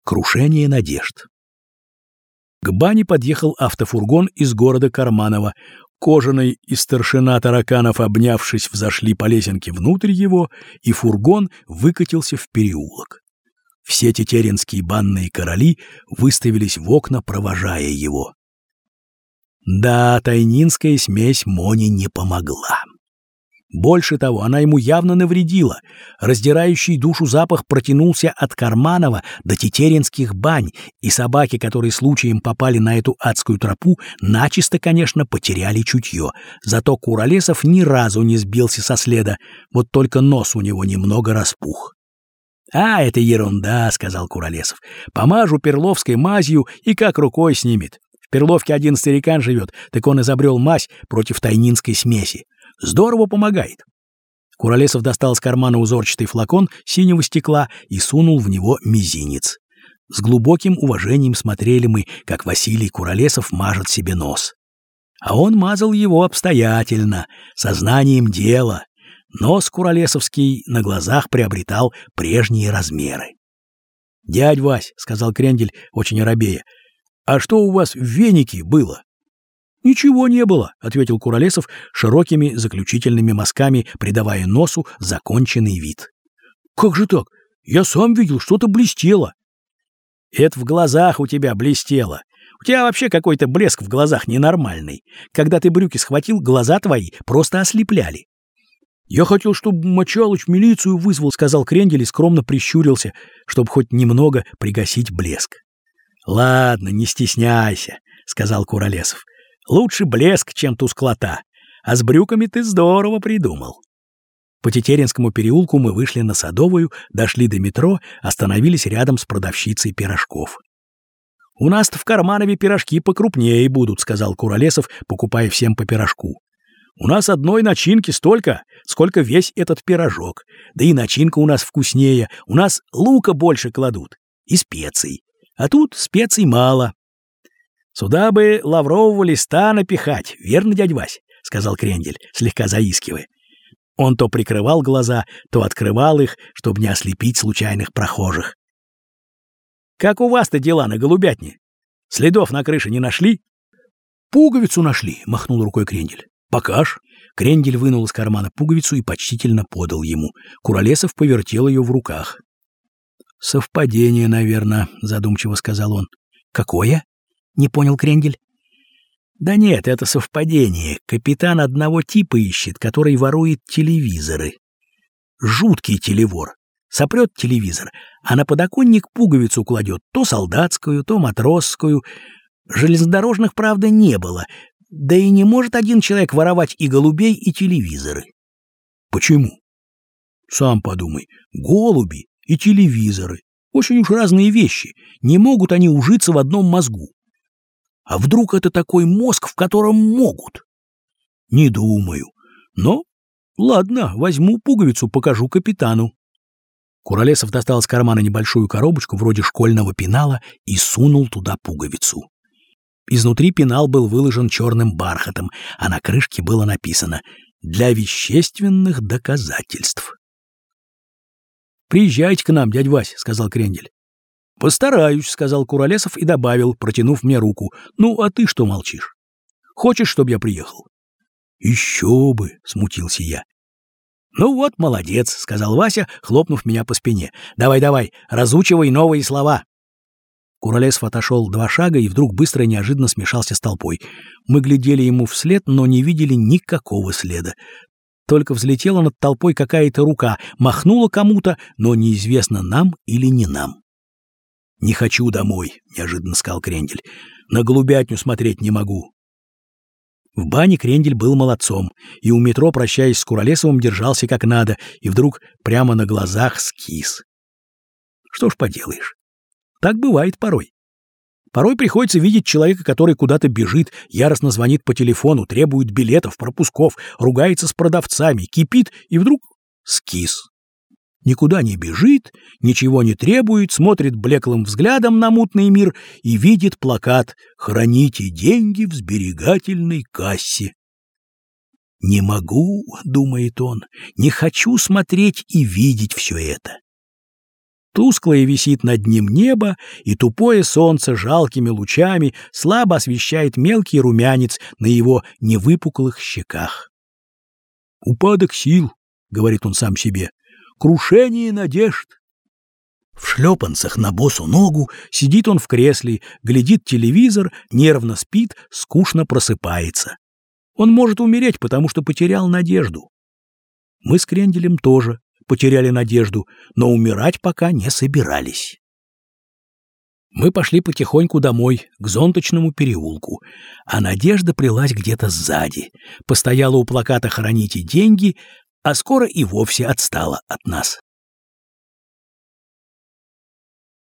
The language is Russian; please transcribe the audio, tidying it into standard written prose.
Крушение надежд. К бане подъехал автофургон из города Карманово. Кожаный и старшина тараканов, обнявшись, взошли по лесенке внутрь его, и фургон выкатился в переулок. Все тетеринские банные короли выставились в окна, провожая его. Да, тайнинская смесь Моне не помогла. Больше того, она ему явно навредила. Раздирающий душу запах протянулся от Карманова до тетеринских бань, и собаки, которые случаем попали на эту адскую тропу, начисто, конечно, потеряли чутье. Зато Куролесов ни разу не сбился со следа, вот только нос у него немного распух. «А, это ерунда», — сказал Куролесов. «Помажу перловской мазью и как рукой снимет. В Перловке один старикан живет, так он изобрел мазь против тайнинской смеси. Здорово помогает». Куролесов достал из кармана узорчатый флакон синего стекла и сунул в него мизинец. С глубоким уважением смотрели мы, как Василий Куролесов мажет себе нос. А он мазал его обстоятельно, сознанием дела. Нос Куролесовский на глазах приобретал прежние размеры. «Дядь Вась», — сказал Крендель, очень робея, — «а что у вас в венике было?» «Ничего не было», — ответил Куролесов широкими заключительными мазками, придавая носу законченный вид. «Как же так? Я сам видел, что-то блестело». «Это в глазах у тебя блестело. У тебя вообще какой-то блеск в глазах ненормальный. Когда ты брюки схватил, глаза твои просто ослепляли». «Я хотел, чтобы Мочалыч милицию вызвал», — сказал Крендель и скромно прищурился, чтобы хоть немного пригасить блеск. «Ладно, не стесняйся», — сказал Куролесов. «Лучше блеск, чем тусклота. А с брюками ты здорово придумал». По Тетеринскому переулку мы вышли на Садовую, дошли до метро, остановились рядом с продавщицей пирожков. «У нас-то в Карманове пирожки покрупнее будут», — сказал Куролесов, покупая всем по пирожку. «У нас одной начинки столько, сколько весь этот пирожок. Да и начинка у нас вкуснее, у нас лука больше кладут и специй. А тут специй мало». «Сюда бы лаврового листа напихать, верно, дядь Вась?» — сказал Крендель, слегка заискивая. Он то прикрывал глаза, то открывал их, чтобы не ослепить случайных прохожих. «Как у вас-то дела на голубятне? Следов на крыше не нашли?» «Пуговицу нашли», — махнул рукой Крендель. «Покаж». Крендель вынул из кармана пуговицу и почтительно подал ему. Куролесов повертел ее в руках. «Совпадение, наверное», — задумчиво сказал он. «Какое?» — не понял Крендель. «Да нет, это совпадение. Капитан одного типа ищет, который ворует телевизоры. Жуткий телевор. Сопрет телевизор, а на подоконник пуговицу кладет, то солдатскую, то матросскую. Железнодорожных, правда, не было. Да и не может один человек воровать и голубей, и телевизоры». «Почему?» «Сам подумай. Голуби и телевизоры. Очень уж разные вещи. Не могут они ужиться в одном мозгу. А вдруг это такой мозг, в котором могут? Не думаю. Но, ладно, возьму пуговицу, покажу капитану». Куролесов достал из кармана небольшую коробочку вроде школьного пенала и сунул туда пуговицу. Изнутри пенал был выложен черным бархатом, а на крышке было написано «Для вещественных доказательств». «Приезжайте к нам, дядь Вась», — сказал Крендель. «Постараюсь», — сказал Куролесов и добавил, протянув мне руку. «Ну, а ты что молчишь? Хочешь, чтобы я приехал?» «Еще бы», — смутился я. «Ну вот, молодец», — сказал Вася, хлопнув меня по спине. «Давай, разучивай новые слова». Куролесов отошел 2 шага и вдруг быстро и неожиданно смешался с толпой. Мы глядели ему вслед, но не видели никакого следа. Только взлетела над толпой какая-то рука, махнула кому-то, но неизвестно, нам или не нам. «Не хочу домой», — неожиданно сказал Крендель. «На голубятню смотреть не могу». В бане Крендель был молодцом, и у метро, прощаясь с Куролесовым, держался как надо, и вдруг прямо на глазах скис. Что ж поделаешь, так бывает порой. Порой приходится видеть человека, который куда-то бежит, яростно звонит по телефону, требует билетов, пропусков, ругается с продавцами, кипит, и вдруг скис. Никуда не бежит, ничего не требует, смотрит блеклым взглядом на мутный мир и видит плакат «Храните деньги в сберегательной кассе». «Не могу», — думает он, — «не хочу смотреть и видеть все это». Тусклое висит над ним небо, и тупое солнце жалкими лучами слабо освещает мелкий румянец на его невыпуклых щеках. «Упадок сил», — говорит он сам себе, — «крушение надежд». В шлепанцах на босу ногу сидит он в кресле, глядит телевизор, нервно спит, скучно просыпается. Он может умереть, потому что потерял надежду. Мы с Кренделем тоже потеряли надежду, но умирать пока не собирались. Мы пошли потихоньку домой, к Зонточному переулку, а Надежда плелась где-то сзади, постояла у плаката «Храните деньги», а скоро и вовсе отстала от нас.